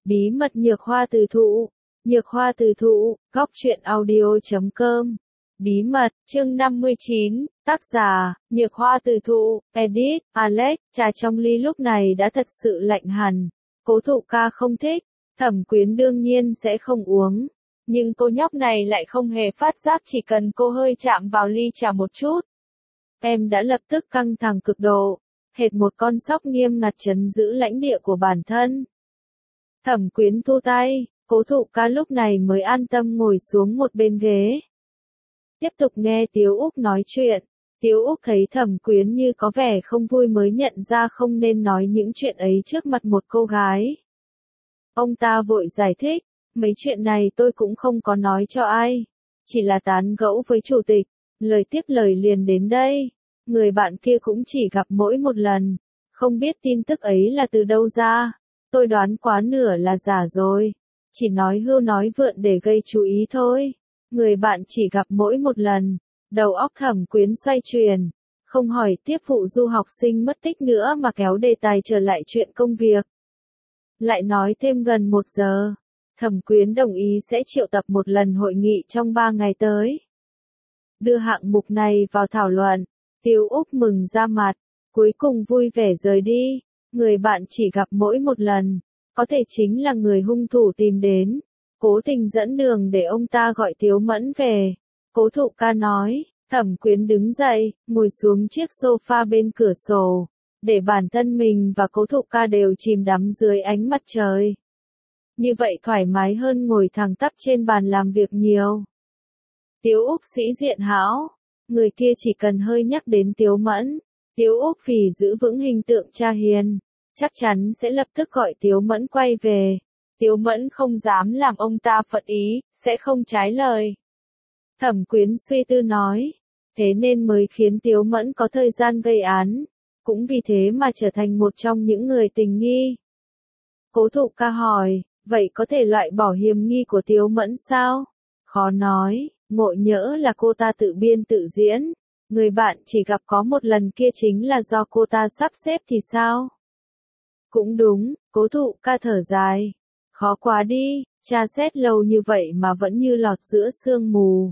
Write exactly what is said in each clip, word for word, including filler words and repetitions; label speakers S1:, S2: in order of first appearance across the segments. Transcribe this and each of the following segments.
S1: Bí mật nhược hoa từ thụ. Nhược hoa từ thụ, góc truyện audio chấm com. Bí mật, chương năm mươi chín, tác giả, nhược hoa từ thụ, edit, Alex, trà trong ly lúc này đã thật sự lạnh hẳn. Cố Thụ Ca không thích, Thẩm Quyến đương nhiên sẽ không uống. Nhưng cô nhóc này lại không hề phát giác chỉ cần cô hơi chạm vào ly trà một chút. Em đã lập tức căng thẳng cực độ, hệt một con sóc nghiêm ngặt trấn giữ lãnh địa của bản thân. Thẩm Quyến thu tay, Cố Thụ Ca lúc này mới an tâm ngồi xuống một bên ghế. Tiếp tục nghe Tiếu Úc nói chuyện. Tiếu Úc thấy Thẩm Quyến như có vẻ không vui mới nhận ra không nên nói những chuyện ấy trước mặt một cô gái. Ông ta vội giải thích, mấy chuyện này tôi cũng không có nói cho ai. Chỉ là tán gẫu với chủ tịch, lời tiếp lời liền đến đây. Người bạn kia cũng chỉ gặp mỗi một lần, không biết tin tức ấy là từ đâu ra. Tôi đoán quá nửa là giả rồi, chỉ nói hưu nói vượn để gây chú ý thôi. Người bạn chỉ gặp mỗi một lần, đầu óc Thẩm Quyến xoay chuyển, không hỏi tiếp vụ du học sinh mất tích nữa mà kéo đề tài trở lại chuyện công việc. Lại nói thêm gần một giờ, Thẩm Quyến đồng ý sẽ triệu tập một lần hội nghị trong ba ngày tới. Đưa hạng mục này vào thảo luận, Tiếu Úc mừng ra mặt, cuối cùng vui vẻ rời đi. Người bạn chỉ gặp mỗi một lần, có thể chính là người hung thủ tìm đến, cố tình dẫn đường để ông ta gọi Tiếu Mẫn về. Cố Thụ Ca nói, Thẩm Quyến đứng dậy, ngồi xuống chiếc sofa bên cửa sổ, để bản thân mình và Cố Thụ Ca đều chìm đắm dưới ánh mặt trời. Như vậy thoải mái hơn ngồi thẳng tắp trên bàn làm việc nhiều. Tiếu Úc sĩ diện hão, người kia chỉ cần hơi nhắc đến Tiếu Mẫn, Tiếu Úc vì giữ vững hình tượng cha hiền, chắc chắn sẽ lập tức gọi Tiếu Mẫn quay về. Tiếu Mẫn không dám làm ông ta phật ý, sẽ không trái lời. Thẩm Quyến suy tư nói, thế nên mới khiến Tiếu Mẫn có thời gian gây án, cũng vì thế mà trở thành một trong những người tình nghi. Cố Thụ Ca hỏi, vậy có thể loại bỏ hiểm nghi của Tiếu Mẫn sao? Khó nói, ngộ nhỡ là cô ta tự biên tự diễn, người bạn chỉ gặp có một lần kia chính là do cô ta sắp xếp thì sao? Cũng đúng, Cố Thụ Ca thở dài. Khó quá đi, tra xét lâu như vậy mà vẫn như lọt giữa sương mù.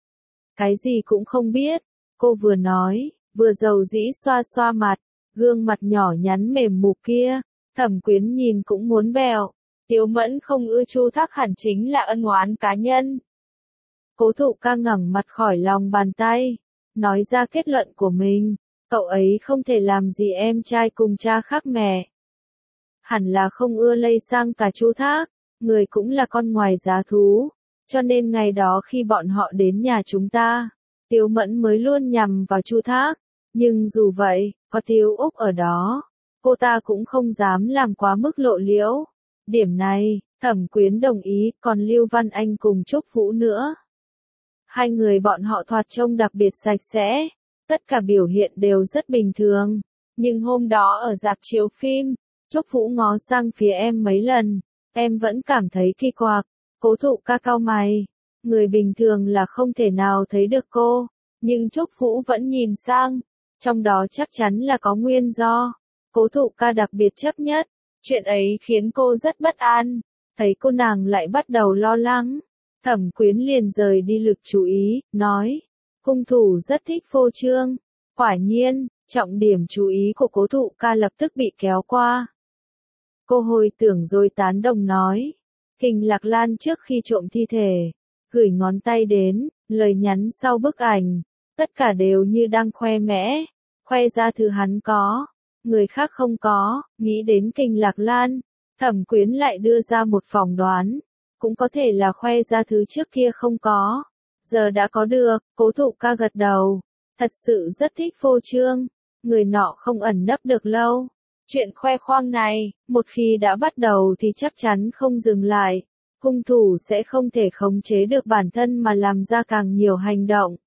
S1: Cái gì cũng không biết, cô vừa nói, vừa dầu dĩ xoa xoa mặt, gương mặt nhỏ nhắn mềm mục kia, Thẩm Quyến nhìn cũng muốn bèo. Tiếu Mẫn không ưa Chu Thác hẳn chính là ân oán cá nhân. Cố Thụ Ca ngẩng mặt khỏi lòng bàn tay, nói ra kết luận của mình, cậu ấy không thể làm gì em trai cùng cha khác mẹ. Hẳn là không ưa lây sang cả Chu Thác, người cũng là con ngoài giá thú, cho nên ngày đó khi bọn họ đến nhà chúng ta, Tiếu Mẫn mới luôn nhằm vào Chu Thác, nhưng dù vậy, có Tiếu Úc ở đó, cô ta cũng không dám làm quá mức lộ liễu. Điểm này, Thẩm Quyến đồng ý, còn Lưu Văn Anh cùng Trúc Vũ nữa. Hai người bọn họ thoạt trông đặc biệt sạch sẽ, tất cả biểu hiện đều rất bình thường, nhưng hôm đó ở rạp chiếu phim, Trúc Vũ ngó sang phía em mấy lần, em vẫn cảm thấy kỳ quặc. Cố Thụ Ca cau mày, người bình thường là không thể nào thấy được cô, nhưng Trúc Vũ vẫn nhìn sang, trong đó chắc chắn là có nguyên do. Cố Thụ Ca đặc biệt chấp nhất, chuyện ấy khiến cô rất bất an, thấy cô nàng lại bắt đầu lo lắng. Thẩm Quyến liền rời đi lực chú ý, nói, hung thủ rất thích phô trương. Quả nhiên, trọng điểm chú ý của Cố Thụ Ca lập tức bị kéo qua. Cô hồi tưởng rồi tán đồng nói, Hình Lạc Lan trước khi trộm thi thể, gửi ngón tay đến, lời nhắn sau bức ảnh, tất cả đều như đang khoe mẽ, khoe ra thứ hắn có, người khác không có. Nghĩ đến Kình Lạc Lan, Thẩm Quyến lại đưa ra một phỏng đoán, cũng có thể là khoe ra thứ trước kia không có, giờ đã có được. Cố Thụ Ca gật đầu, thật sự rất thích phô trương, người nọ không ẩn nấp được lâu. Chuyện khoe khoang này, một khi đã bắt đầu thì chắc chắn không dừng lại, hung thủ sẽ không thể khống chế được bản thân mà làm ra càng nhiều hành động.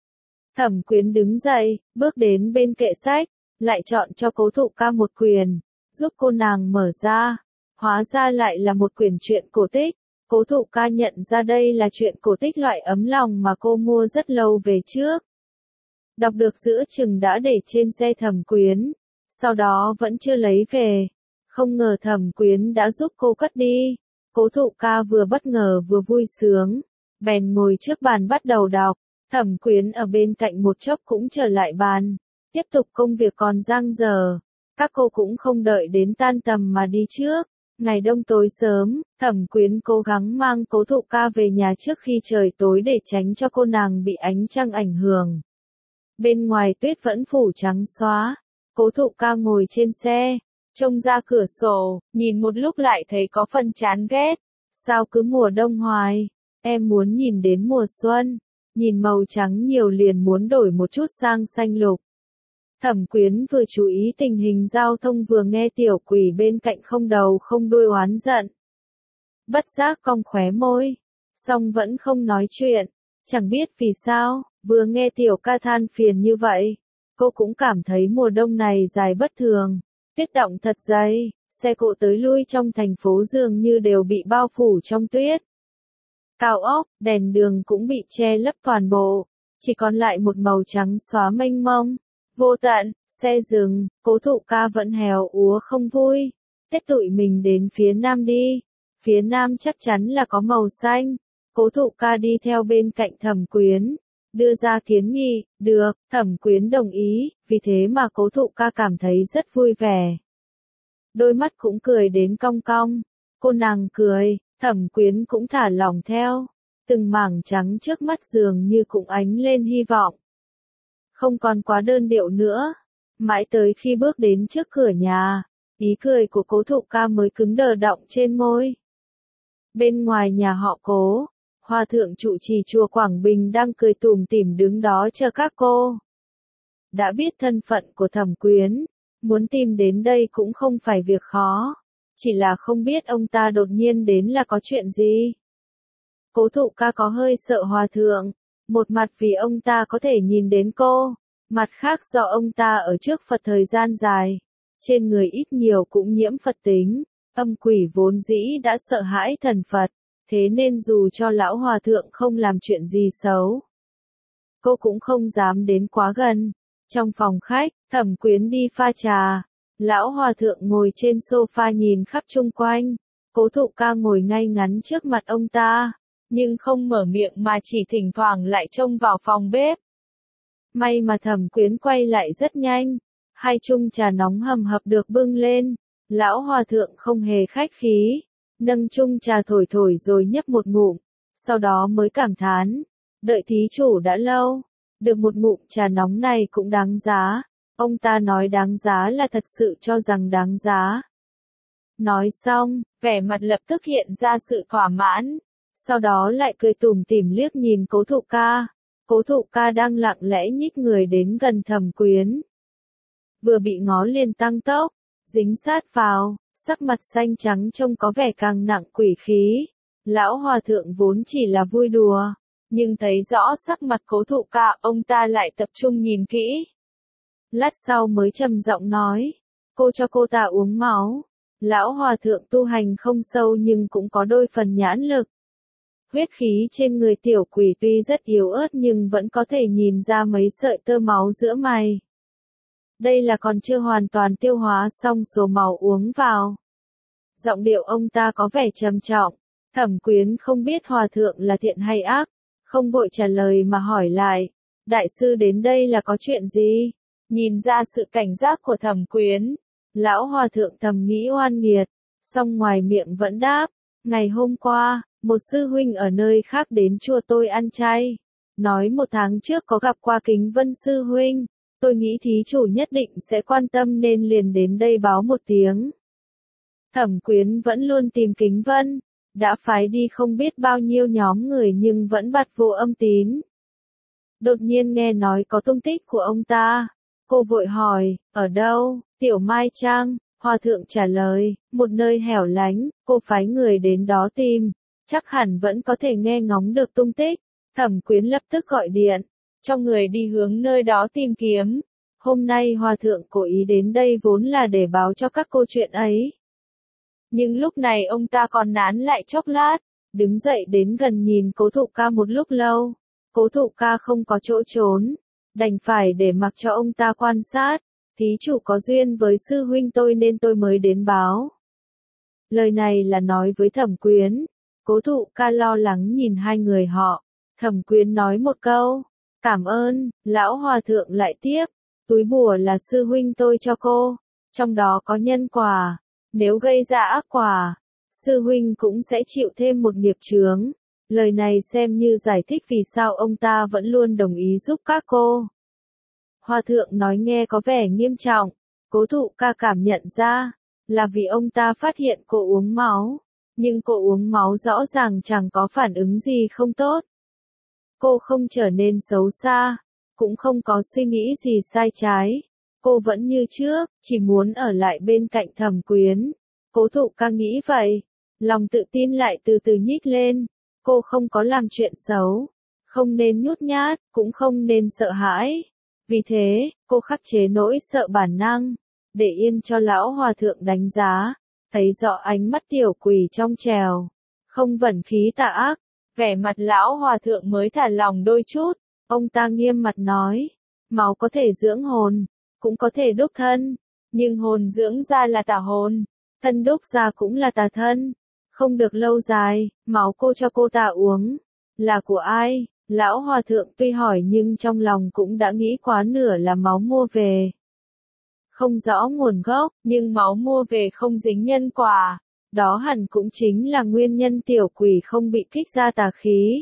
S1: Thẩm Quyến đứng dậy, bước đến bên kệ sách, lại chọn cho Cố Thụ Ca một quyển, giúp cô nàng mở ra, hóa ra lại là một quyển truyện cổ tích. Cố Thụ Ca nhận ra đây là truyện cổ tích loại ấm lòng mà cô mua rất lâu về trước. Đọc được giữa chừng đã để trên xe Thẩm Quyến, sau đó vẫn chưa lấy về, không ngờ Thẩm Quyến đã giúp cô cất đi. Cố Thụ Ca vừa bất ngờ vừa vui sướng, bèn ngồi trước bàn bắt đầu đọc. Thẩm Quyến ở bên cạnh một chốc cũng trở lại bàn, tiếp tục công việc còn dang dở. Các cô cũng không đợi đến tan tầm mà đi trước. Ngày đông tối sớm, Thẩm Quyến cố gắng mang Cố Thụ Ca về nhà trước khi trời tối để tránh cho cô nàng bị ánh trăng ảnh hưởng. Bên ngoài tuyết vẫn phủ trắng xóa. Cố Thụ Ca ngồi trên xe, trông ra cửa sổ, nhìn một lúc lại thấy có phần chán ghét. Sao cứ mùa đông hoài, em muốn nhìn đến mùa xuân. Nhìn màu trắng nhiều liền muốn đổi một chút sang xanh lục. Thẩm Quyến vừa chú ý tình hình giao thông vừa nghe tiểu quỷ bên cạnh không đầu không đuôi oán giận. Bất giác cong khóe môi, song vẫn không nói chuyện. Chẳng biết vì sao, vừa nghe tiểu ca than phiền như vậy, cô cũng cảm thấy mùa đông này dài bất thường. Tuyết động thật dày, xe cộ tới lui trong thành phố dường như đều bị bao phủ trong tuyết. Cao ốc, đèn đường cũng bị che lấp toàn bộ, chỉ còn lại một màu trắng xóa mênh mông, vô tận. Xe dừng, Cố Thụ Ca vẫn hèo úa không vui. Tết tụi mình đến phía nam đi, phía nam chắc chắn là có màu xanh. Cố Thụ Ca đi theo bên cạnh Thẩm Quyến, đưa ra kiến nghị. Được, Thẩm Quyến đồng ý, vì thế mà Cố Thụ Ca cảm thấy rất vui vẻ. Đôi mắt cũng cười đến cong cong, cô nàng cười, Thẩm Quyến cũng thả lỏng theo. Từng mảng trắng trước mắt dường như cũng ánh lên hy vọng. Không còn quá đơn điệu nữa. Mãi tới khi bước đến trước cửa nhà, ý cười của Cố Thụ Ca mới cứng đờ đọng trên môi. Bên ngoài nhà họ Cố, Hòa thượng trụ trì chùa Quảng Bình đang cười tủm tỉm đứng đó chờ các cô. Đã biết thân phận của Thẩm Quyến, muốn tìm đến đây cũng không phải việc khó, chỉ là không biết ông ta đột nhiên đến là có chuyện gì. Cố Thụ Ca có hơi sợ Hòa thượng, một mặt vì ông ta có thể nhìn đến cô, mặt khác do ông ta ở trước Phật thời gian dài, trên người ít nhiều cũng nhiễm Phật tính, âm quỷ vốn dĩ đã sợ hãi thần Phật, thế nên dù cho lão Hòa thượng không làm chuyện gì xấu, cô cũng không dám đến quá gần. Trong phòng khách, Thẩm Quyến đi pha trà, lão Hòa thượng ngồi trên sofa nhìn khắp chung quanh, Cố Thụ Ca ngồi ngay ngắn trước mặt ông ta, nhưng không mở miệng mà chỉ thỉnh thoảng lại trông vào phòng bếp. May mà Thẩm Quyến quay lại rất nhanh, hai chung trà nóng hầm hập được bưng lên, lão Hòa thượng không hề khách khí, nâng chung trà thổi thổi rồi nhấp một ngụm, sau đó mới cảm thán, đợi thí chủ đã lâu, được một ngụm trà nóng này cũng đáng giá. Ông ta nói đáng giá là thật sự cho rằng đáng giá. Nói xong, vẻ mặt lập tức hiện ra sự thỏa mãn, sau đó lại cười tủm tỉm liếc nhìn Cố Thụ Ca. Cố Thụ Ca đang lặng lẽ nhích người đến gần Thẩm Quyến. Vừa bị ngó liền tăng tốc, dính sát vào, sắc mặt xanh trắng trông có vẻ càng nặng quỷ khí. Lão Hòa thượng vốn chỉ là vui đùa, nhưng thấy rõ sắc mặt Cố Thụ Ca, ông ta lại tập trung nhìn kỹ. Lát sau mới trầm giọng nói, cô cho cô ta uống máu. Lão Hòa thượng tu hành không sâu nhưng cũng có đôi phần nhãn lực. Huyết khí trên người tiểu quỷ tuy rất yếu ớt nhưng vẫn có thể nhìn ra mấy sợi tơ máu giữa mày. Đây là còn chưa hoàn toàn tiêu hóa xong số máu uống vào. Giọng điệu ông ta có vẻ trầm trọng. Thẩm Quyến không biết Hòa thượng là thiện hay ác, không vội trả lời mà hỏi lại, đại sư đến đây là có chuyện gì? Nhìn ra sự cảnh giác của Thẩm Quyến, lão Hòa thượng thầm nghĩ oan nghiệt, song ngoài miệng vẫn đáp, ngày hôm qua, một sư huynh ở nơi khác đến chùa tôi ăn chay, nói một tháng trước có gặp qua Kính Vân sư huynh, tôi nghĩ thí chủ nhất định sẽ quan tâm nên liền đến đây báo một tiếng. Thẩm Quyến vẫn luôn tìm Kính Vân, đã phái đi không biết bao nhiêu nhóm người nhưng vẫn bặt vô âm tín. Đột nhiên nghe nói có tung tích của ông ta, cô vội hỏi, ở đâu? Tiểu Mai Trang, Hòa thượng trả lời, một nơi hẻo lánh, cô phái người đến đó tìm, chắc hẳn vẫn có thể nghe ngóng được tung tích. Thẩm Quyến lập tức gọi điện, cho người đi hướng nơi đó tìm kiếm. Hôm nay Hòa thượng cố ý đến đây vốn là để báo cho các cô chuyện ấy. Nhưng lúc này ông ta còn nán lại chốc lát, đứng dậy đến gần nhìn Cố Thụ Ca một lúc lâu. Cố Thụ Ca không có chỗ trốn, đành phải để mặc cho ông ta quan sát. Thí chủ có duyên với sư huynh tôi nên tôi mới đến báo. Lời này là nói với Thẩm Quyến. Cố Thụ Ca lo lắng nhìn hai người họ. Thẩm Quyến nói một câu, cảm ơn. Lão hòa thượng lại tiếp, túi bùa là sư huynh tôi cho cô, trong đó có nhân quả, nếu gây ra ác quả, sư huynh cũng sẽ chịu thêm một nghiệp chướng. Lời này xem như giải thích vì sao ông ta vẫn luôn đồng ý giúp các cô. Hòa thượng nói nghe có vẻ nghiêm trọng, Cố Thụ Ca cảm nhận ra, là vì ông ta phát hiện cô uống máu, nhưng cô uống máu rõ ràng chẳng có phản ứng gì không tốt. Cô không trở nên xấu xa, cũng không có suy nghĩ gì sai trái. Cô vẫn như trước, chỉ muốn ở lại bên cạnh Thẩm Quyến. Cố Thụ Ca nghĩ vậy, lòng tự tin lại từ từ nhích lên. Cô không có làm chuyện xấu, không nên nhút nhát, cũng không nên sợ hãi. Vì thế, cô khắc chế nỗi sợ bản năng, để yên cho lão hòa thượng đánh giá, thấy rõ ánh mắt tiểu quỷ trong trèo, không vẩn khí tà ác. Vẻ mặt lão hòa thượng mới thả lòng đôi chút, ông ta nghiêm mặt nói, máu có thể dưỡng hồn, cũng có thể đúc thân, nhưng hồn dưỡng ra là tà hồn, thân đúc ra cũng là tà thân, không được lâu dài. Máu cô cho cô ta uống, là của ai? Lão hòa thượng tuy hỏi nhưng trong lòng cũng đã nghĩ quá nửa là máu mua về. Không rõ nguồn gốc, nhưng máu mua về không dính nhân quả. Đó hẳn cũng chính là nguyên nhân tiểu quỷ không bị kích ra tà khí.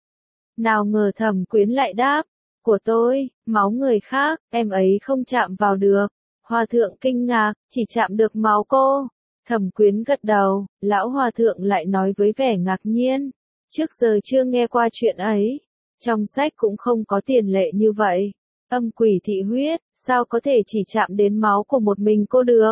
S1: Nào ngờ Thẩm Quyến lại đáp, của tôi, máu người khác, em ấy không chạm vào được. Hòa thượng kinh ngạc, chỉ chạm được máu cô. Thẩm Quyến gật đầu, lão hòa thượng lại nói với vẻ ngạc nhiên, trước giờ chưa nghe qua chuyện ấy. Trong sách cũng không có tiền lệ như vậy. Âm quỷ thị huyết, sao có thể chỉ chạm đến máu của một mình cô được?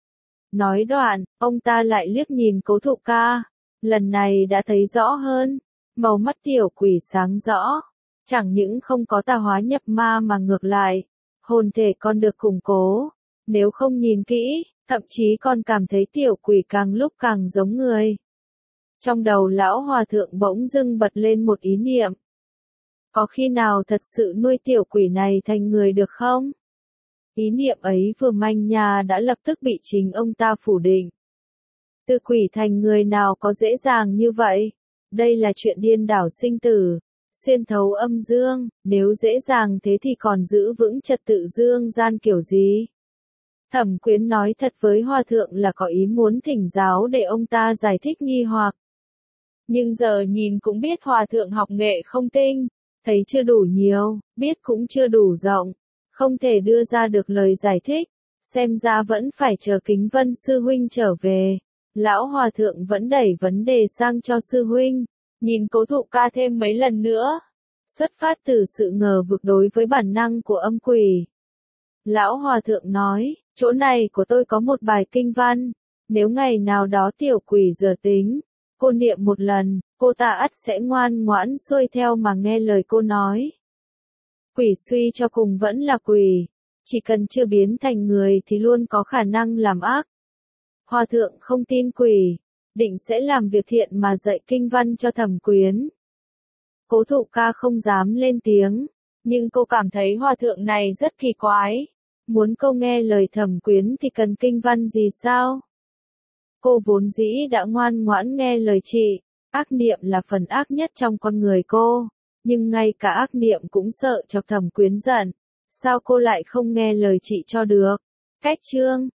S1: Nói đoạn, ông ta lại liếc nhìn Cố Thụ Ca. Lần này đã thấy rõ hơn. Màu mắt tiểu quỷ sáng rõ. Chẳng những không có tà hóa nhập ma mà ngược lại. Hồn thể còn được củng cố. Nếu không nhìn kỹ, thậm chí còn cảm thấy tiểu quỷ càng lúc càng giống người. Trong đầu lão hòa thượng bỗng dưng bật lên một ý niệm. Có khi nào thật sự nuôi tiểu quỷ này thành người được không? Ý niệm ấy vừa manh nha đã lập tức bị chính ông ta phủ định. Từ quỷ thành người nào có dễ dàng như vậy? Đây là chuyện điên đảo sinh tử, xuyên thấu âm dương, nếu dễ dàng thế thì còn giữ vững trật tự dương gian kiểu gì? Thẩm Quyến nói thật với hòa thượng là có ý muốn thỉnh giáo để ông ta giải thích nghi hoặc. Nhưng giờ nhìn cũng biết hòa thượng học nghệ không tinh, thấy chưa đủ nhiều, biết cũng chưa đủ rộng, không thể đưa ra được lời giải thích, xem ra vẫn phải chờ Kính Vân sư huynh trở về. Lão hòa thượng vẫn đẩy vấn đề sang cho sư huynh, nhìn Cố Thụ Ca thêm mấy lần nữa, xuất phát từ sự ngờ vực đối với bản năng của âm quỷ. Lão hòa thượng nói, chỗ này của tôi có một bài kinh văn, nếu ngày nào đó tiểu quỷ giờ tính, cô niệm một lần, cô ta ắt sẽ ngoan ngoãn xuôi theo mà nghe lời cô nói. Quỷ suy cho cùng vẫn là quỷ, chỉ cần chưa biến thành người thì luôn có khả năng làm ác. Hòa thượng không tin quỷ, định sẽ làm việc thiện mà dạy kinh văn cho Thẩm Quyến. Cố Thụ Ca không dám lên tiếng, nhưng cô cảm thấy hòa thượng này rất kỳ quái. Muốn cô nghe lời Thẩm Quyến thì cần kinh văn gì sao? Cô vốn dĩ đã ngoan ngoãn nghe lời chị, ác niệm là phần ác nhất trong con người cô, nhưng ngay cả ác niệm cũng sợ chọc Thẩm Quyến giận, sao cô lại không nghe lời chị cho được? Cách chương